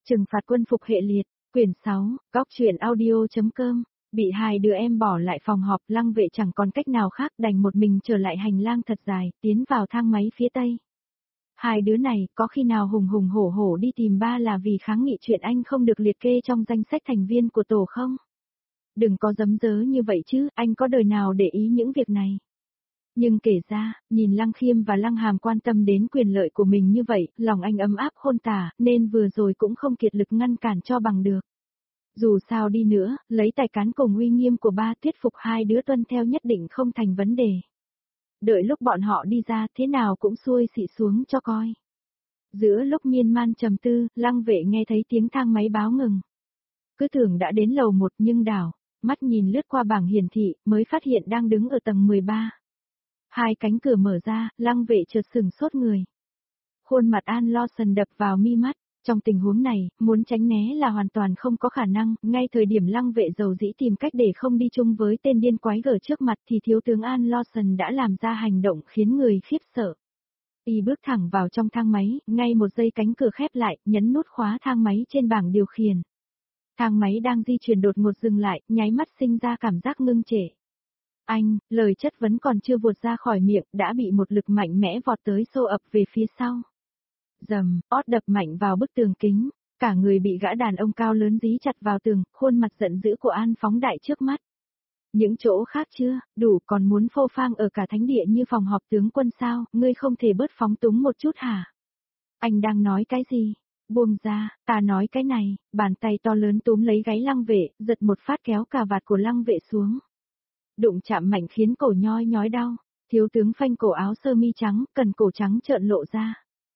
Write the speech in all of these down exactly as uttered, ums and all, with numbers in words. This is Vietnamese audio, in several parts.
Trừng phạt quân phục hệ liệt, quyển sáu, góc truyện audio.com, bị hai đứa em bỏ lại phòng họp, Lăng Vệ chẳng còn cách nào khác đành một mình trở lại hành lang thật dài, tiến vào thang máy phía tây. Hai đứa này có khi nào hùng hùng hổ hổ đi tìm ba là vì kháng nghị chuyện anh không được liệt kê trong danh sách thành viên của tổ không? Đừng có giấm dớ như vậy chứ, anh có đời nào để ý những việc này. Nhưng kể ra, nhìn Lăng Khiêm và Lăng Hàm quan tâm đến quyền lợi của mình như vậy, lòng anh ấm áp khôn tả, nên vừa rồi cũng không kiệt lực ngăn cản cho bằng được. Dù sao đi nữa, lấy tài cán cùng uy nghiêm của ba thuyết phục hai đứa tuân theo nhất định không thành vấn đề. Đợi lúc bọn họ đi ra thế nào cũng xuôi xị xuống cho coi. Giữa lúc miên man trầm tư, Lăng Vệ nghe thấy tiếng thang máy báo ngừng. Cứ tưởng đã đến lầu một nhưng đảo, mắt nhìn lướt qua bảng hiển thị mới phát hiện đang đứng ở tầng mười ba. Hai cánh cửa mở ra, Lăng Vệ chợt sửng sốt người. Khuôn mặt An Lo Sần đập vào mi mắt, trong tình huống này, muốn tránh né là hoàn toàn không có khả năng, ngay thời điểm Lăng Vệ dầu dĩ tìm cách để không đi chung với tên điên quái gở trước mặt thì thiếu tướng An Lo Sần đã làm ra hành động khiến người khiếp sợ. Y bước thẳng vào trong thang máy, ngay một giây cánh cửa khép lại, nhấn nút khóa thang máy trên bảng điều khiển. Thang máy đang di chuyển đột ngột dừng lại, nháy mắt sinh ra cảm giác ngưng trệ. Anh, lời chất vấn còn chưa vụt ra khỏi miệng, đã bị một lực mạnh mẽ vọt tới xô ập về phía sau. Dầm, ót đập mạnh vào bức tường kính, cả người bị gã đàn ông cao lớn dí chặt vào tường, khuôn mặt giận dữ của An phóng đại trước mắt. Những chỗ khác chưa, đủ còn muốn phô phang ở cả thánh địa như phòng họp tướng quân sao, ngươi không thể bớt phóng túng một chút hả? Anh đang nói cái gì? Buông ra, ta nói cái này, bàn tay to lớn túm lấy gáy Lăng Vệ, giật một phát kéo cà vạt của Lăng Vệ xuống. Đụng chạm mạnh khiến cổ nhoi nhói đau, thiếu tướng phanh cổ áo sơ mi trắng, cần cổ trắng trợn lộ ra.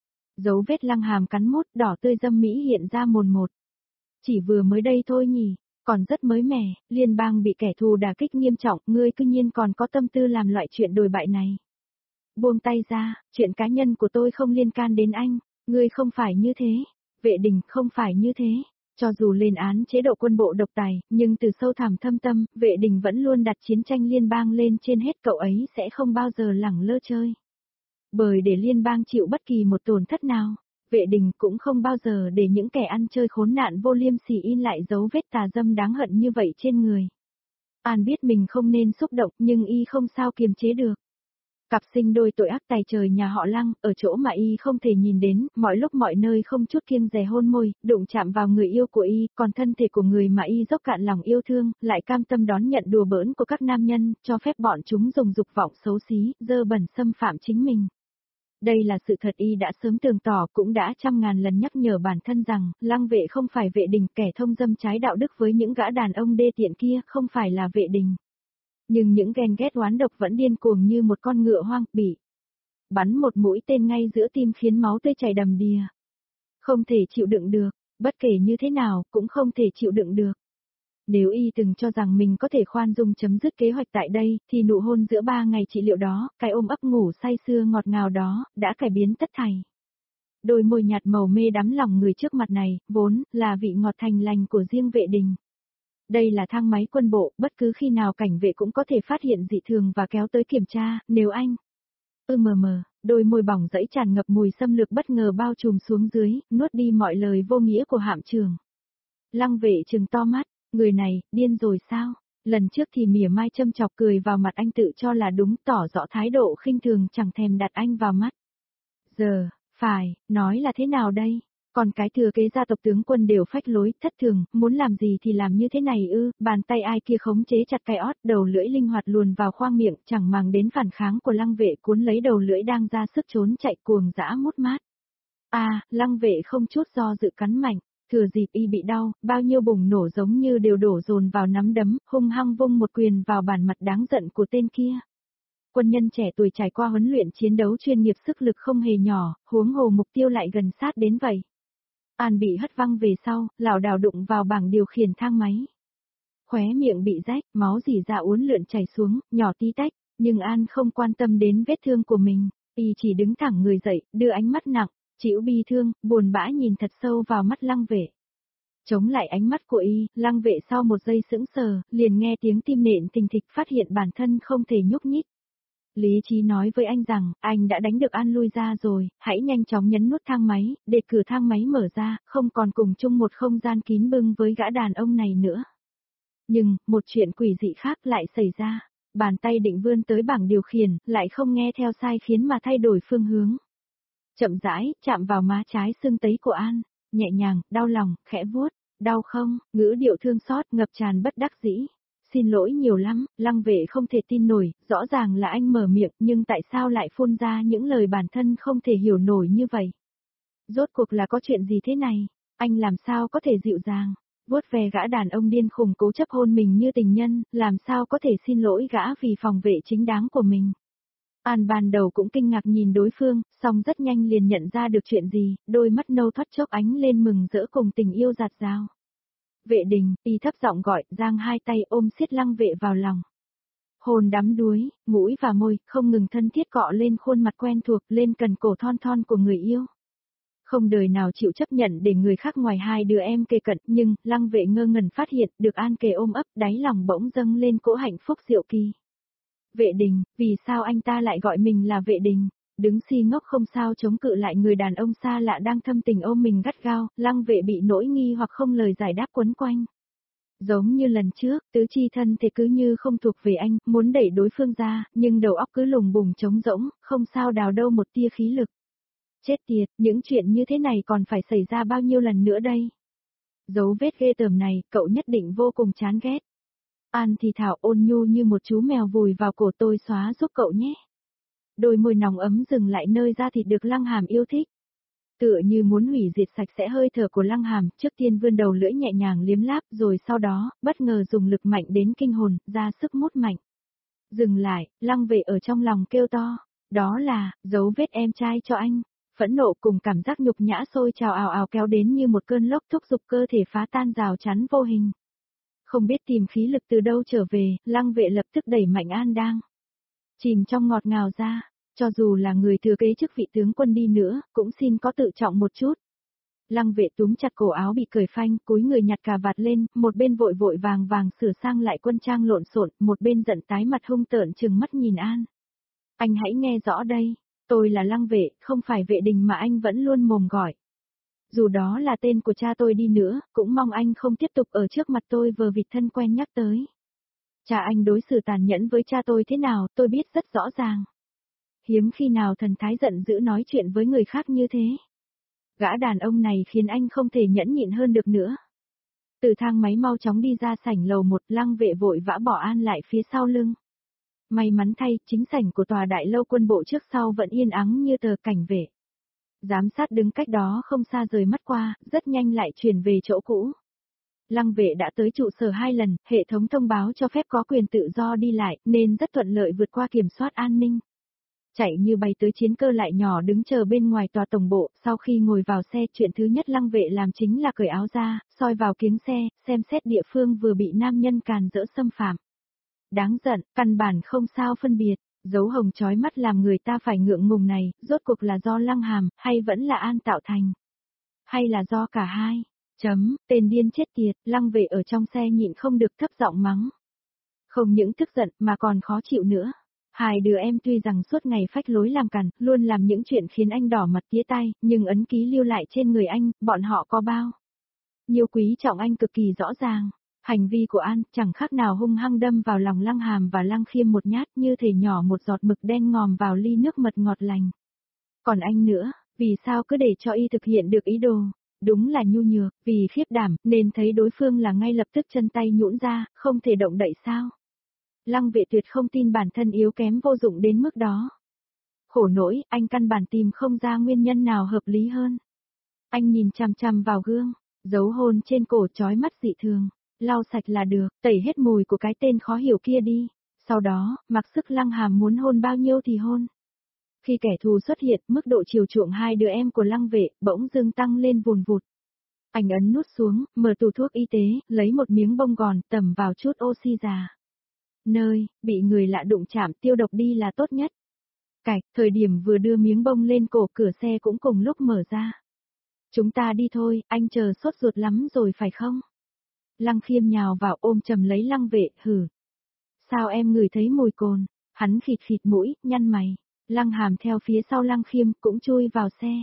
Dấu vết Lăng Hàm cắn mút đỏ tươi dâm mỹ hiện ra mồn một. Chỉ vừa mới đây thôi nhỉ, còn rất mới mẻ, liên bang bị kẻ thù đả kích nghiêm trọng, ngươi cư nhiên còn có tâm tư làm loại chuyện đồi bại này. Buông tay ra, chuyện cá nhân của tôi không liên can đến anh, ngươi không phải như thế, Vệ Đình không phải như thế. Cho dù lên án chế độ quân bộ độc tài, nhưng từ sâu thẳm thâm tâm, Vệ Đình vẫn luôn đặt chiến tranh liên bang lên trên hết, cậu ấy sẽ không bao giờ lẳng lơ chơi. Bởi để liên bang chịu bất kỳ một tổn thất nào, Vệ Đình cũng không bao giờ để những kẻ ăn chơi khốn nạn vô liêm sỉ in lại dấu vết tà dâm đáng hận như vậy trên người. An biết mình không nên xúc động nhưng y không sao kiềm chế được. Cặp sinh đôi tội ác tài trời nhà họ Lăng, ở chỗ mà y không thể nhìn đến, mọi lúc mọi nơi không chút kiêng dè hôn môi, đụng chạm vào người yêu của y, còn thân thể của người mà y dốc cạn lòng yêu thương, lại cam tâm đón nhận đùa bỡn của các nam nhân, cho phép bọn chúng dùng dục vọng xấu xí, dơ bẩn xâm phạm chính mình. Đây là sự thật y đã sớm tường tỏ, cũng đã trăm ngàn lần nhắc nhở bản thân rằng, Lăng Vệ không phải Vệ Đình, kẻ thông dâm trái đạo đức với những gã đàn ông đê tiện kia, không phải là Vệ Đình. Nhưng những ghen ghét oán độc vẫn điên cuồng như một con ngựa hoang, bị bắn một mũi tên ngay giữa tim khiến máu tươi chảy đầm đìa. Không thể chịu đựng được, bất kể như thế nào, cũng không thể chịu đựng được. Nếu y từng cho rằng mình có thể khoan dung chấm dứt kế hoạch tại đây, thì nụ hôn giữa ba ngày trị liệu đó, cái ôm ấp ngủ say sưa ngọt ngào đó, đã cải biến tất thảy. Đôi môi nhạt màu mê đắm lòng người trước mặt này, vốn là vị ngọt thành lành của riêng Vệ Đình. Đây là thang máy quân bộ, bất cứ khi nào cảnh vệ cũng có thể phát hiện dị thường và kéo tới kiểm tra, nếu anh... Ư mờ mờ, đôi môi bỏng rẫy tràn ngập mùi xâm lược bất ngờ bao trùm xuống dưới, nuốt đi mọi lời vô nghĩa của Hạm Trường. Lăng Vệ trừng to mắt, người này, điên rồi sao? Lần trước thì mỉa mai châm chọc cười vào mặt anh tự cho là đúng, tỏ rõ thái độ khinh thường chẳng thèm đặt anh vào mắt. Giờ, phải, nói là thế nào đây? Còn cái thừa kế gia tộc tướng quân đều phách lối, thất thường, muốn làm gì thì làm như thế này ư, bàn tay ai kia khống chế chặt cái ót, đầu lưỡi linh hoạt luồn vào khoang miệng, chẳng màng đến phản kháng của Lăng Vệ, cuốn lấy đầu lưỡi đang ra sức trốn chạy cuồng dã mút mát. À, Lăng Vệ không chút do dự cắn mạnh, thừa dịp y bị đau, bao nhiêu bùng nổ giống như đều đổ dồn vào nắm đấm, hung hăng vung một quyền vào bản mặt đáng giận của tên kia. Quân nhân trẻ tuổi trải qua huấn luyện chiến đấu chuyên nghiệp sức lực không hề nhỏ, huống hồ mục tiêu lại gần sát đến vậy. An bị hất văng về sau, lảo đảo đụng vào bảng điều khiển thang máy. Khóe miệng bị rách, máu rỉ ra uốn lượn chảy xuống, nhỏ tí tách, nhưng An không quan tâm đến vết thương của mình, y chỉ đứng thẳng người dậy, đưa ánh mắt nặng, chịu bi thương, buồn bã nhìn thật sâu vào mắt Lăng Vệ. Chống lại ánh mắt của y, Lăng Vệ sau một giây sững sờ, liền nghe tiếng tim nện thình thịch, phát hiện bản thân không thể nhúc nhích. Lý trí nói với anh rằng, anh đã đánh được An lui ra rồi, hãy nhanh chóng nhấn nút thang máy, để cửa thang máy mở ra, không còn cùng chung một không gian kín bưng với gã đàn ông này nữa. Nhưng, một chuyện quỷ dị khác lại xảy ra. Bàn tay định vươn tới bảng điều khiển, lại không nghe theo sai khiến mà thay đổi phương hướng. Chậm rãi, chạm vào má trái sưng tấy của An, nhẹ nhàng, đau lòng, khẽ vuốt, đau không, ngữ điệu thương xót, ngập tràn bất đắc dĩ. Xin lỗi nhiều lắm, Lăng Vệ không thể tin nổi, rõ ràng là anh mở miệng, nhưng tại sao lại phun ra những lời bản thân không thể hiểu nổi như vậy? Rốt cuộc là có chuyện gì thế này? Anh làm sao có thể dịu dàng? Vuốt về gã đàn ông điên khùng cố chấp hôn mình như tình nhân, làm sao có thể xin lỗi gã vì phòng vệ chính đáng của mình. An ban đầu cũng kinh ngạc nhìn đối phương, song rất nhanh liền nhận ra được chuyện gì, đôi mắt nâu thoát chốc ánh lên mừng rỡ cùng tình yêu dạt dào. Vệ Đình, y thấp giọng gọi, giang hai tay ôm siết Lăng Vệ vào lòng. Hồn đắm đuối, mũi và môi, không ngừng thân thiết cọ lên khuôn mặt quen thuộc, lên cần cổ thon thon của người yêu. Không đời nào chịu chấp nhận để người khác ngoài hai đứa em kề cận, nhưng, Lăng Vệ ngơ ngẩn phát hiện, được An kề ôm ấp, đáy lòng bỗng dâng lên cỗ hạnh phúc diệu kỳ. Vệ Đình, vì sao anh ta lại gọi mình là Vệ Đình? Đứng si ngốc không sao chống cự lại người đàn ông xa lạ đang thâm tình ôm mình gắt gao, Lăng Vệ bị nỗi nghi hoặc không lời giải đáp quấn quanh. Giống như lần trước, tứ chi thân thể cứ như không thuộc về anh, muốn đẩy đối phương ra, nhưng đầu óc cứ lùng bùng trống rỗng, không sao đào đâu một tia khí lực. Chết tiệt, những chuyện như thế này còn phải xảy ra bao nhiêu lần nữa đây? Dấu vết ghê tởm này, cậu nhất định vô cùng chán ghét. An thì thảo ôn nhu như một chú mèo vùi vào cổ tôi xóa giúp cậu nhé. Đôi môi nóng ấm dừng lại nơi da thịt được Lăng Hàm yêu thích. Tựa như muốn hủy diệt sạch sẽ hơi thở của Lăng Hàm, trước tiên vươn đầu lưỡi nhẹ nhàng liếm láp rồi sau đó, bất ngờ dùng lực mạnh đến kinh hồn, ra sức mút mạnh. Dừng lại, Lăng Vệ ở trong lòng kêu to, đó là, dấu vết em trai cho anh. Phẫn nộ cùng cảm giác nhục nhã sôi trào ào ào kéo đến như một cơn lốc thúc giục cơ thể phá tan rào chắn vô hình. Không biết tìm khí lực từ đâu trở về, Lăng Vệ lập tức đẩy mạnh An đang chìm trong ngọt ngào ra, cho dù là người thừa kế chức vị tướng quân đi nữa, cũng xin có tự trọng một chút. Lăng Vệ túm chặt cổ áo bị cởi phanh, cúi người nhặt cà vạt lên, một bên vội vội vàng vàng sửa sang lại quân trang lộn xộn, một bên giận tái mặt hung tợn trừng mắt nhìn An. Anh hãy nghe rõ đây, tôi là Lăng Vệ, không phải Vệ Đình mà anh vẫn luôn mồm gọi. Dù đó là tên của cha tôi đi nữa, cũng mong anh không tiếp tục ở trước mặt tôi vờ vịt thân quen nhắc tới. Cha anh đối xử tàn nhẫn với cha tôi thế nào, tôi biết rất rõ ràng. Hiếm khi nào thần thái giận dữ nói chuyện với người khác như thế. Gã đàn ông này khiến anh không thể nhẫn nhịn hơn được nữa. Từ thang máy mau chóng đi ra sảnh lầu một, Lăng Vệ vội vã bỏ An lại phía sau lưng. May mắn thay, chính sảnh của tòa đại lâu quân bộ trước sau vẫn yên ắng như tờ cảnh vệ. Giám sát đứng cách đó không xa rời mắt qua, rất nhanh lại chuyển về chỗ cũ. Lăng Vệ đã tới trụ sở hai lần, hệ thống thông báo cho phép có quyền tự do đi lại, nên rất thuận lợi vượt qua kiểm soát an ninh. Chạy như bay tới chiến cơ lại nhỏ đứng chờ bên ngoài tòa tổng bộ, sau khi ngồi vào xe, chuyện thứ nhất Lăng Vệ làm chính là cởi áo ra, soi vào kiếng xe, xem xét địa phương vừa bị nam nhân càn rỡ xâm phạm. Đáng giận, căn bản không sao phân biệt, dấu hồng chói mắt làm người ta phải ngượng ngùng này, rốt cuộc là do Lăng Hàm, hay vẫn là An tạo thành? Hay là do cả hai? Chấm, tên điên chết tiệt, Lăng Vệ ở trong xe nhịn không được thấp giọng mắng. Không những tức giận mà còn khó chịu nữa. Hai đứa em tuy rằng suốt ngày phách lối làm cằn, luôn làm những chuyện khiến anh đỏ mặt tía tai, nhưng ấn ký lưu lại trên người anh, bọn họ có bao nhiêu quý trọng anh cực kỳ rõ ràng. Hành vi của An chẳng khác nào hung hăng đâm vào lòng Lăng Hàm và Lăng Khiêm một nhát, như thể nhỏ một giọt mực đen ngòm vào ly nước mật ngọt lành. Còn anh nữa, vì sao cứ để cho y thực hiện được ý đồ? Đúng là nhu nhược, vì khiếp đảm, nên thấy đối phương là ngay lập tức chân tay nhũn ra, không thể động đậy sao? Lăng Vệ tuyệt không tin bản thân yếu kém vô dụng đến mức đó. Khổ nỗi, anh căn bản tìm không ra nguyên nhân nào hợp lý hơn. Anh nhìn chằm chằm vào gương, dấu hôn trên cổ chói mắt dị thường, lau sạch là được, tẩy hết mùi của cái tên khó hiểu kia đi. Sau đó, mặc sức Lăng Hàm muốn hôn bao nhiêu thì hôn. Khi kẻ thù xuất hiện, mức độ chiều chuộng hai đứa em của Lăng Vệ bỗng dưng tăng lên vùn vụt. Anh ấn nút xuống, mở tủ thuốc y tế, lấy một miếng bông gòn, tẩm vào chút oxy già. Nơi, bị người lạ đụng chạm tiêu độc đi là tốt nhất. Cạch, thời điểm vừa đưa miếng bông lên cổ, cửa xe cũng cùng lúc mở ra. Chúng ta đi thôi, anh chờ sốt ruột lắm rồi phải không? Lăng Khiêm nhào vào ôm chầm lấy Lăng Vệ, hử. Sao em ngửi thấy mùi cồn? Hắn khịt khịt mũi, nhăn mày. Lăng Hàm theo phía sau Lăng Khiêm cũng chui vào xe.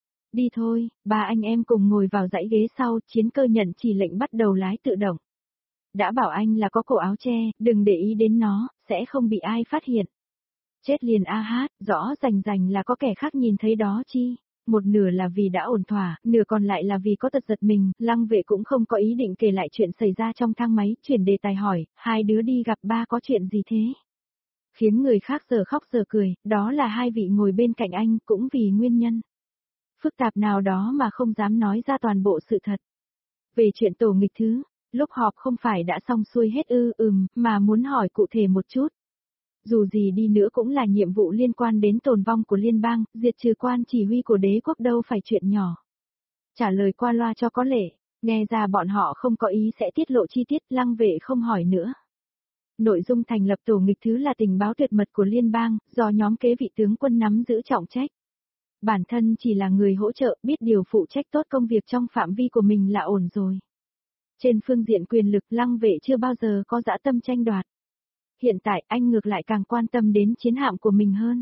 Đi thôi, ba anh em cùng ngồi vào dãy ghế sau, Chiến Cơ nhận chỉ lệnh bắt đầu lái tự động. Đã bảo anh là có cổ áo che, đừng để ý đến nó, sẽ không bị ai phát hiện. Chết liền a hát, rõ rành rành là có kẻ khác nhìn thấy đó chi. Một nửa là vì đã ổn thỏa, nửa còn lại là vì có tật giật mình, Lăng vệ cũng không có ý định kể lại chuyện xảy ra trong thang máy, chuyển đề tài hỏi, hai đứa đi gặp ba có chuyện gì thế? Khiến người khác giờ khóc giờ cười, đó là hai vị ngồi bên cạnh anh cũng vì nguyên nhân phức tạp nào đó mà không dám nói ra toàn bộ sự thật. Về chuyện tổ nghịch thứ, lúc họp không phải đã xong xuôi hết ư ừm, mà muốn hỏi cụ thể một chút. Dù gì đi nữa cũng là nhiệm vụ liên quan đến tồn vong của liên bang, diệt trừ quan chỉ huy của đế quốc đâu phải chuyện nhỏ. Trả lời qua loa cho có lệ, nghe ra bọn họ không có ý sẽ tiết lộ chi tiết, Lăng vệ không hỏi nữa. Nội dung thành lập tổ nghịch thứ là tình báo tuyệt mật của liên bang, do nhóm kế vị tướng quân nắm giữ trọng trách. Bản thân chỉ là người hỗ trợ, biết điều phụ trách tốt công việc trong phạm vi của mình là ổn rồi. Trên phương diện quyền lực, Lăng vệ chưa bao giờ có dã tâm tranh đoạt. Hiện tại anh ngược lại càng quan tâm đến chiến hạm của mình hơn.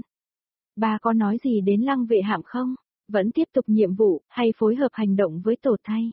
Bà có nói gì đến Lăng vệ hạm không? Vẫn tiếp tục nhiệm vụ, hay phối hợp hành động với tổ thay?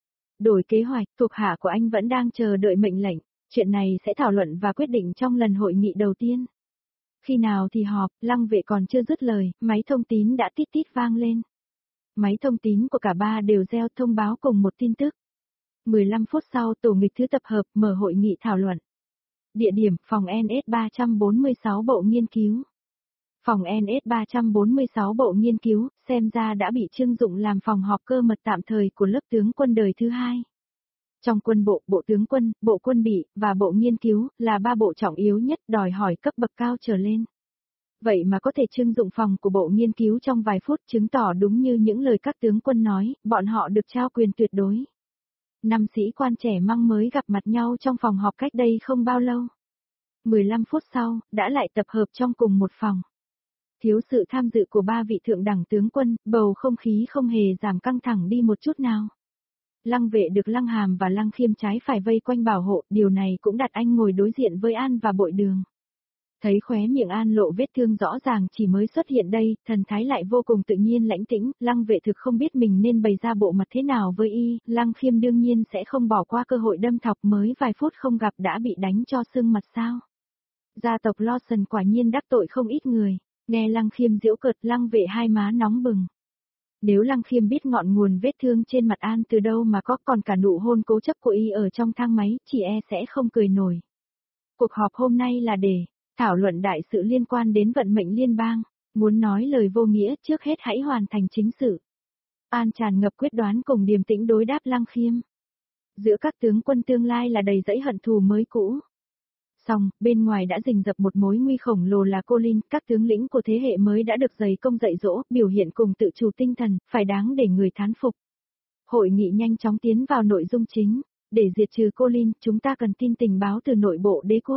Đổi kế hoạch, thuộc hạ của anh vẫn đang chờ đợi mệnh lệnh. Chuyện này sẽ thảo luận và quyết định trong lần hội nghị đầu tiên. Khi nào thì họp, Lăng vệ còn chưa dứt lời, máy thông tín đã tít tít vang lên. Máy thông tín của cả ba đều reo thông báo cùng một tin tức. mười lăm phút sau tổ nghịch thứ tập hợp mở hội nghị thảo luận. Địa điểm phòng en ét ba trăm bốn mươi sáu Bộ Nghiên cứu. Phòng en ét ba trăm bốn mươi sáu Bộ Nghiên cứu, xem ra đã bị trưng dụng làm phòng họp cơ mật tạm thời của lớp tướng quân đời thứ hai. Trong quân bộ, bộ tướng quân, bộ quân bị, và bộ nghiên cứu, là ba bộ trọng yếu nhất đòi hỏi cấp bậc cao trở lên. Vậy mà có thể trưng dụng phòng của bộ nghiên cứu trong vài phút chứng tỏ đúng như những lời các tướng quân nói, bọn họ được trao quyền tuyệt đối. Năm sĩ quan trẻ măng mới gặp mặt nhau trong phòng họp cách đây không bao lâu. mười lăm phút sau, đã lại tập hợp trong cùng một phòng. Thiếu sự tham dự của ba vị thượng đẳng tướng quân, bầu không khí không hề giảm căng thẳng đi một chút nào. Lăng vệ được Lăng Hàm và Lăng Khiêm trái phải vây quanh bảo hộ, điều này cũng đặt anh ngồi đối diện với An và Bội Đường. Thấy khóe miệng An lộ vết thương rõ ràng chỉ mới xuất hiện đây, thần thái lại vô cùng tự nhiên lãnh tĩnh, Lăng vệ thực không biết mình nên bày ra bộ mặt thế nào với y, Lăng Khiêm đương nhiên sẽ không bỏ qua cơ hội đâm thọc mới vài phút không gặp đã bị đánh cho sưng mặt sao. Gia tộc Lawson quả nhiên đắc tội không ít người, nghe Lăng Khiêm giễu cợt Lăng vệ hai má nóng bừng. Nếu Lăng Khiêm biết ngọn nguồn vết thương trên mặt An từ đâu mà có còn cả nụ hôn cố chấp của y ở trong thang máy, chỉ e sẽ không cười nổi. Cuộc họp hôm nay là để thảo luận đại sự liên quan đến vận mệnh liên bang, muốn nói lời vô nghĩa trước hết hãy hoàn thành chính sự. An tràn ngập quyết đoán cùng điềm tĩnh đối đáp Lăng Khiêm. Giữa các tướng quân tương lai là đầy dẫy hận thù mới cũ. Xong, bên ngoài đã rình rập một mối nguy khổng lồ là Colin, các tướng lĩnh của thế hệ mới đã được dày công dạy dỗ, biểu hiện cùng tự chủ tinh thần, phải đáng để người thán phục. Hội nghị nhanh chóng tiến vào nội dung chính, để diệt trừ Colin, chúng ta cần tin tình báo từ nội bộ đế quốc.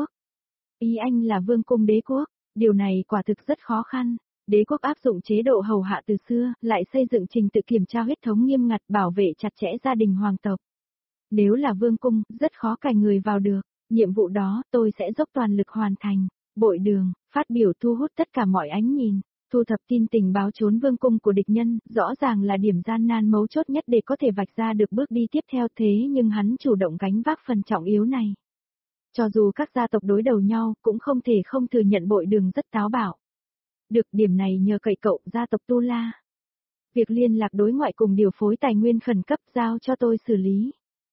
Ý anh là vương cung đế quốc, điều này quả thực rất khó khăn. Đế quốc áp dụng chế độ hầu hạ từ xưa, lại xây dựng trình tự kiểm tra huyết thống nghiêm ngặt bảo vệ chặt chẽ gia đình hoàng tộc. Nếu là vương cung, rất khó cài người vào được. Nhiệm vụ đó, tôi sẽ dốc toàn lực hoàn thành. Bội Đường, phát biểu thu hút tất cả mọi ánh nhìn, thu thập tin tình báo trốn vương cung của địch nhân, rõ ràng là điểm gian nan mấu chốt nhất để có thể vạch ra được bước đi tiếp theo thế nhưng hắn chủ động gánh vác phần trọng yếu này. Cho dù các gia tộc đối đầu nhau, cũng không thể không thừa nhận Bội Đường rất táo bạo. Được điểm này nhờ cậy cậu, gia tộc Tu La. Việc liên lạc đối ngoại cùng điều phối tài nguyên khẩn cấp giao cho tôi xử lý.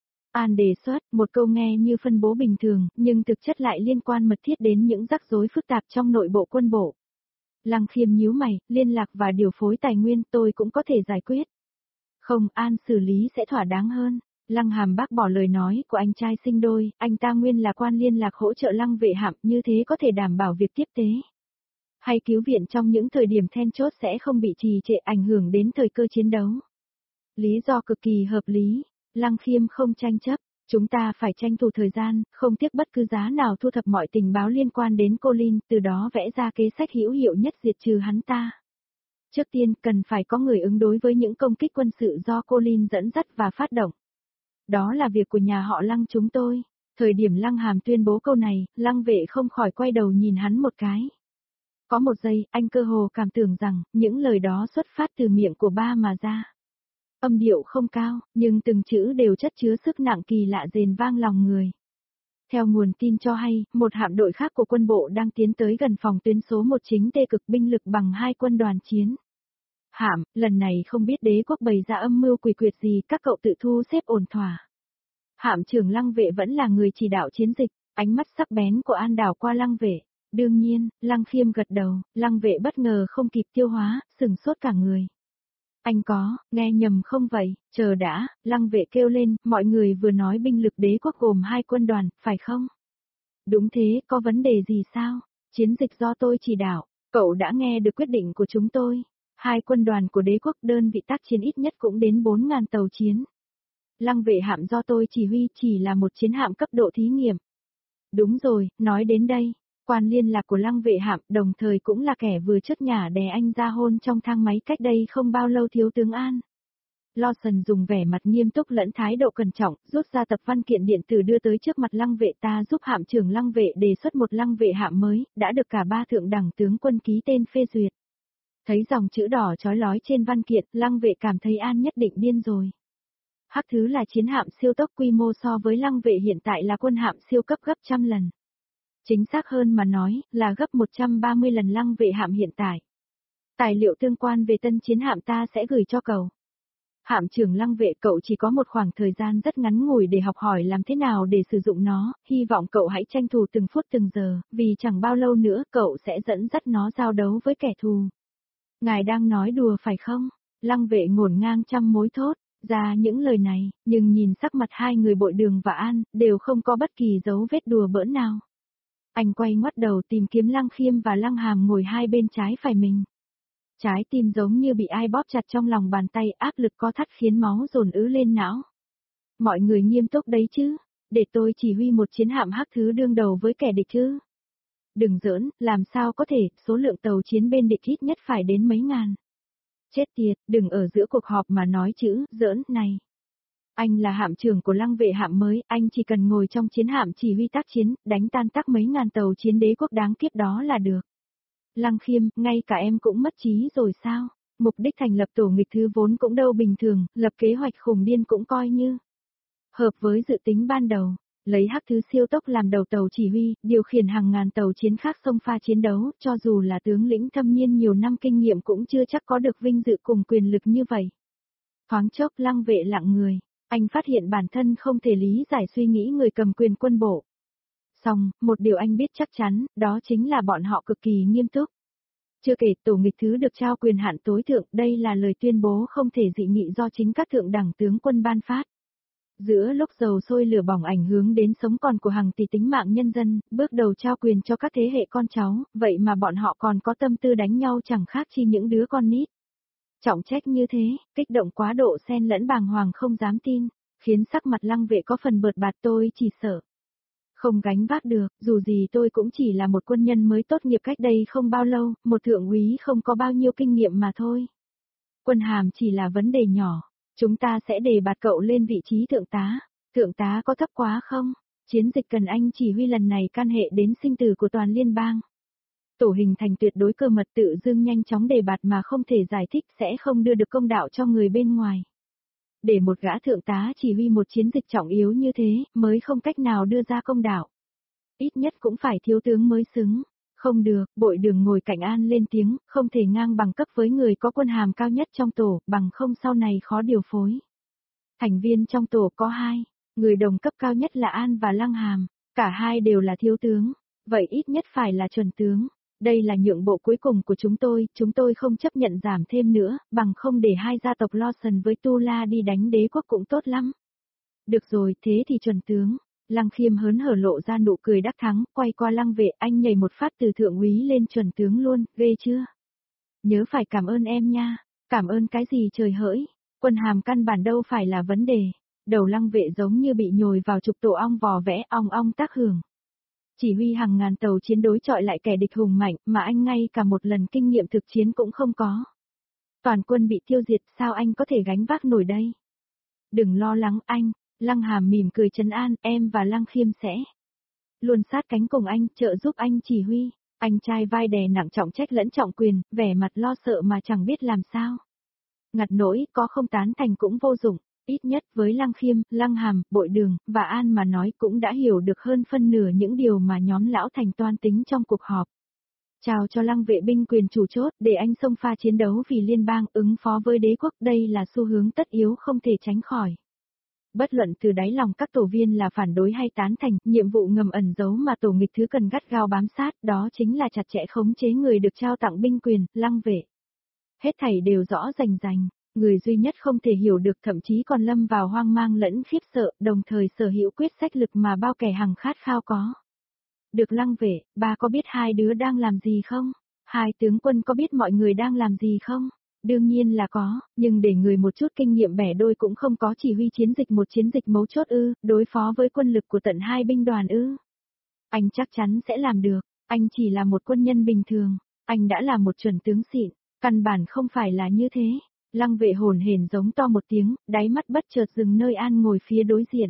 An đề xuất, một câu nghe như phân bố bình thường, nhưng thực chất lại liên quan mật thiết đến những rắc rối phức tạp trong nội bộ quân bộ. Lăng Khiêm nhíu mày, liên lạc và điều phối tài nguyên tôi cũng có thể giải quyết. Không, An xử lý sẽ thỏa đáng hơn. Lăng Hàm bác bỏ lời nói của anh trai sinh đôi, anh ta nguyên là quan liên lạc hỗ trợ Lăng vệ hạm, như thế có thể đảm bảo việc tiếp tế hay cứu viện trong những thời điểm then chốt sẽ không bị trì trệ ảnh hưởng đến thời cơ chiến đấu. Lý do cực kỳ hợp lý. Lăng Khiêm không tranh chấp, chúng ta phải tranh thủ thời gian, không tiếc bất cứ giá nào thu thập mọi tình báo liên quan đến Colin, từ đó vẽ ra kế sách hữu hiệu nhất diệt trừ hắn ta. Trước tiên, cần phải có người ứng đối với những công kích quân sự do Colin dẫn dắt và phát động. Đó là việc của nhà họ Lăng chúng tôi. Thời điểm Lăng Hàm tuyên bố câu này, Lăng Vệ không khỏi quay đầu nhìn hắn một cái. Có một giây, anh cơ hồ cảm tưởng rằng, những lời đó xuất phát từ miệng của ba mà ra. Âm điệu không cao, nhưng từng chữ đều chất chứa sức nặng kỳ lạ rền vang lòng người. Theo nguồn tin cho hay, một hạm đội khác của quân bộ đang tiến tới gần phòng tuyến số một chính tê cực binh lực bằng hai quân đoàn chiến. Hạm, lần này không biết đế quốc bày ra âm mưu quỷ quyệt gì, các cậu tự thu xếp ổn thỏa. Hạm trưởng Lăng Vệ vẫn là người chỉ đạo chiến dịch, ánh mắt sắc bén của An đảo qua Lăng Vệ. Đương nhiên, Lăng Khiêm gật đầu, Lăng Vệ bất ngờ không kịp tiêu hóa, sừng sốt cả người. Anh có, nghe nhầm không vậy, chờ đã, Lăng Vệ kêu lên, mọi người vừa nói binh lực đế quốc gồm hai quân đoàn, phải không? Đúng thế, có vấn đề gì sao? Chiến dịch do tôi chỉ đạo, cậu đã nghe được quyết định của chúng tôi. Hai quân đoàn của đế quốc đơn vị tác chiến ít nhất cũng đến bốn nghìn tàu chiến. Lăng Vệ hạm do tôi chỉ huy chỉ là một chiến hạm cấp độ thí nghiệm. Đúng rồi, nói đến đây, quan liên lạc của Lăng Vệ hạm đồng thời cũng là kẻ vừa chất nhả đè anh ra hôn trong thang máy cách đây không bao lâu thiếu tướng An. Lawson dùng vẻ mặt nghiêm túc lẫn thái độ cẩn trọng, rút ra tập văn kiện điện tử đưa tới trước mặt Lăng Vệ. Ta giúp hạm trưởng Lăng Vệ đề xuất một Lăng Vệ hạm mới, đã được cả ba thượng đẳng tướng quân ký tên phê duyệt. Thấy dòng chữ đỏ chói lói trên văn kiện, Lăng Vệ cảm thấy An nhất định điên rồi. Hắc Thứ là chiến hạm siêu tốc, quy mô so với Lăng Vệ hiện tại là quân hạm siêu cấp gấp trăm lần. Chính xác hơn mà nói, là gấp một trăm ba mươi lần Lăng Vệ hạm hiện tại. Tài liệu tương quan về tân chiến hạm ta sẽ gửi cho cậu. Hạm trưởng Lăng Vệ, cậu chỉ có một khoảng thời gian rất ngắn ngủi để học hỏi làm thế nào để sử dụng nó, hy vọng cậu hãy tranh thủ từng phút từng giờ, vì chẳng bao lâu nữa cậu sẽ dẫn dắt nó giao đấu với kẻ thù. Ngài đang nói đùa phải không? Lăng Vệ ngổn ngang trăm mối thốt ra những lời này, nhưng nhìn sắc mặt hai người Bội Đường và An, đều không có bất kỳ dấu vết đùa bỡn nào. Anh quay ngoắt đầu tìm kiếm Lăng Khiêm và Lăng Hàm ngồi hai bên trái phải mình. Trái tim giống như bị ai bóp chặt trong lòng bàn tay, áp lực có thắt khiến máu dồn ứ lên não. Mọi người nghiêm túc đấy chứ, để tôi chỉ huy một chiến hạm Hắc Thứ đương đầu với kẻ địch chứ. Đừng giỡn, làm sao có thể, số lượng tàu chiến bên địch ít nhất phải đến mấy ngàn. Chết tiệt, đừng ở giữa cuộc họp mà nói chữ giỡn này. Anh là hạm trưởng của Lăng Vệ hạm mới, anh chỉ cần ngồi trong chiến hạm chỉ huy tác chiến, đánh tan tác mấy ngàn tàu chiến đế quốc đáng kiếp đó là được. Lăng Khiêm, ngay cả em cũng mất trí rồi sao? Mục đích thành lập tổ nghịch thứ vốn cũng đâu bình thường, lập kế hoạch khủng điên cũng coi như hợp với dự tính ban đầu. Lấy Hắc Thứ siêu tốc làm đầu tàu chỉ huy, điều khiển hàng ngàn tàu chiến khác xông pha chiến đấu, cho dù là tướng lĩnh thâm niên nhiều năm kinh nghiệm cũng chưa chắc có được vinh dự cùng quyền lực như vậy. Thoáng chốc Lăng Vệ lặng người, anh phát hiện bản thân không thể lý giải suy nghĩ người cầm quyền quân bộ. Xong, một điều anh biết chắc chắn, đó chính là bọn họ cực kỳ nghiêm túc. Chưa kể tổ nghịch thứ được trao quyền hạn tối thượng, đây là lời tuyên bố không thể dị nghị do chính các thượng đẳng tướng quân ban phát. Giữa lúc dầu sôi lửa bỏng ảnh hưởng đến sống còn của hàng tỷ tính mạng nhân dân, bước đầu trao quyền cho các thế hệ con cháu, vậy mà bọn họ còn có tâm tư đánh nhau chẳng khác chi những đứa con nít. Trọng trách như thế, kích động quá độ xen lẫn bàng hoàng không dám tin, khiến sắc mặt Lăng Vệ có phần bợt bạt. Tôi chỉ sợ không gánh vác được, dù gì tôi cũng chỉ là một quân nhân mới tốt nghiệp cách đây không bao lâu, một thượng úy không có bao nhiêu kinh nghiệm mà thôi. Quân hàm chỉ là vấn đề nhỏ, chúng ta sẽ đề bạt cậu lên vị trí thượng tá. Thượng tá có thấp quá không? Chiến dịch cần anh chỉ huy lần này can hệ đến sinh tử của toàn liên bang. Tổ hình thành tuyệt đối cơ mật, tự dưng nhanh chóng đề bạt mà không thể giải thích sẽ không đưa được công đạo cho người bên ngoài. Để một gã thượng tá chỉ huy một chiến dịch trọng yếu như thế, mới không cách nào đưa ra công đạo. Ít nhất cũng phải thiếu tướng mới xứng. Không được, Bội Đường ngồi cạnh An lên tiếng, không thể ngang bằng cấp với người có quân hàm cao nhất trong tổ, bằng không sau này khó điều phối. Thành viên trong tổ có hai, người đồng cấp cao nhất là An và Lăng Hàm, cả hai đều là thiếu tướng, vậy ít nhất phải là chuẩn tướng. Đây là nhượng bộ cuối cùng của chúng tôi, chúng tôi không chấp nhận giảm thêm nữa, bằng không để hai gia tộc Lawson với Tula đi đánh đế quốc cũng tốt lắm. Được rồi, thế thì chuẩn tướng. Lăng Khiêm hớn hở lộ ra nụ cười đắc thắng, quay qua Lăng Vệ, anh nhảy một phát từ thượng úy lên chuẩn tướng luôn, ghê chưa? Nhớ phải cảm ơn em nha. Cảm ơn cái gì trời hỡi, quân hàm căn bản đâu phải là vấn đề. Đầu Lăng Vệ giống như bị nhồi vào trục tổ ong vò vẽ, ong ong tác hưởng. Chỉ huy hàng ngàn tàu chiến đối chọi lại kẻ địch hùng mạnh mà anh ngay cả một lần kinh nghiệm thực chiến cũng không có. Toàn quân bị tiêu diệt, sao anh có thể gánh vác nổi đây? Đừng lo lắng anh, Lăng Hàm mỉm cười trấn an, em và Lăng Khiêm sẽ luôn sát cánh cùng anh, trợ giúp anh chỉ huy. Anh trai vai đè nặng trọng trách lẫn trọng quyền, vẻ mặt lo sợ mà chẳng biết làm sao. Ngặt nỗi, có không tán thành cũng vô dụng, ít nhất với Lăng Khiêm, Lăng Hàm, Bội Đường, và An mà nói cũng đã hiểu được hơn phân nửa những điều mà nhóm lão thành toan tính trong cuộc họp. Chào cho Lăng vệ binh quyền chủ chốt để anh xông pha chiến đấu vì liên bang ứng phó với đế quốc, đây là xu hướng tất yếu không thể tránh khỏi. Bất luận từ đáy lòng các tổ viên là phản đối hay tán thành, nhiệm vụ ngầm ẩn giấu mà tổ nghịch thứ cần gắt gao bám sát, đó chính là chặt chẽ khống chế người được trao tặng binh quyền, Lăng vệ. Hết thảy đều rõ rành rành, người duy nhất không thể hiểu được thậm chí còn lâm vào hoang mang lẫn khiếp sợ, đồng thời sở hữu quyết sách lực mà bao kẻ hằng khát khao có. Được Lăng vệ, bà có biết hai đứa đang làm gì không? Hai tướng quân có biết mọi người đang làm gì không? Đương nhiên là có, nhưng để người một chút kinh nghiệm bẻ đôi cũng không có, chỉ huy chiến dịch một chiến dịch mấu chốt ư, đối phó với quân lực của tận hai binh đoàn ư. Anh chắc chắn sẽ làm được, anh chỉ là một quân nhân bình thường, anh đã là một chuẩn tướng xịn, căn bản không phải là như thế. Lăng vệ hồn hển giống to một tiếng, đáy mắt bất chợt dừng nơi An ngồi phía đối diện.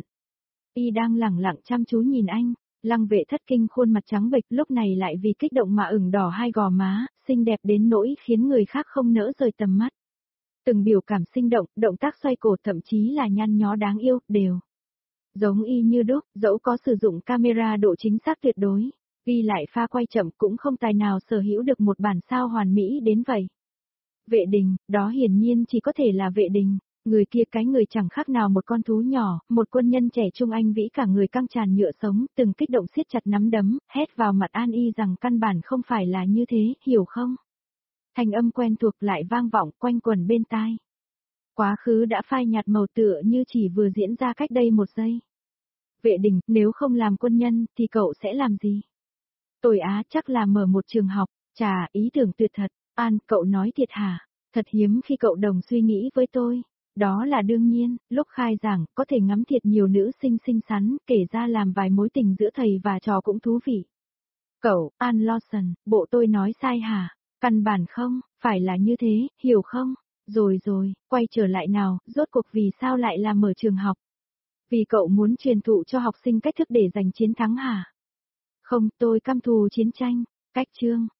Y đang lẳng lặng chăm chú nhìn anh. Lăng vệ thất kinh, khuôn mặt trắng bệch, lúc này lại vì kích động mà ửng đỏ hai gò má, xinh đẹp đến nỗi khiến người khác không nỡ rời tầm mắt. Từng biểu cảm sinh động, động tác xoay cổ thậm chí là nhăn nhó đáng yêu, đều giống y như đúc, dẫu có sử dụng camera độ chính xác tuyệt đối, ghi lại pha quay chậm cũng không tài nào sở hữu được một bản sao hoàn mỹ đến vậy. Vệ Đình, đó hiển nhiên chỉ có thể là Vệ Đình. Người kia cái người chẳng khác nào một con thú nhỏ, một quân nhân trẻ trung anh vĩ cả người căng tràn nhựa sống, từng kích động siết chặt nắm đấm, hét vào mặt An Y rằng căn bản không phải là như thế, hiểu không? Thanh âm quen thuộc lại vang vọng quanh quẩn bên tai. Quá khứ đã phai nhạt màu tựa như chỉ vừa diễn ra cách đây một giây. Vệ Đình, nếu không làm quân nhân, thì cậu sẽ làm gì? Tôi á, chắc là mở một trường học, chà, ý tưởng tuyệt thật. An, cậu nói thiệt hả? Thật hiếm khi cậu đồng suy nghĩ với tôi. Đó là đương nhiên, lúc khai giảng, có thể ngắm thiệt nhiều nữ sinh xinh xắn, kể ra làm vài mối tình giữa thầy và trò cũng thú vị. Cậu, An Lawson, bộ tôi nói sai hả? Căn bản không, phải là như thế, hiểu không? Rồi rồi, quay trở lại nào, rốt cuộc vì sao lại là mở trường học? Vì cậu muốn truyền thụ cho học sinh cách thức để giành chiến thắng hả? Không, tôi căm thù chiến tranh, cách chương.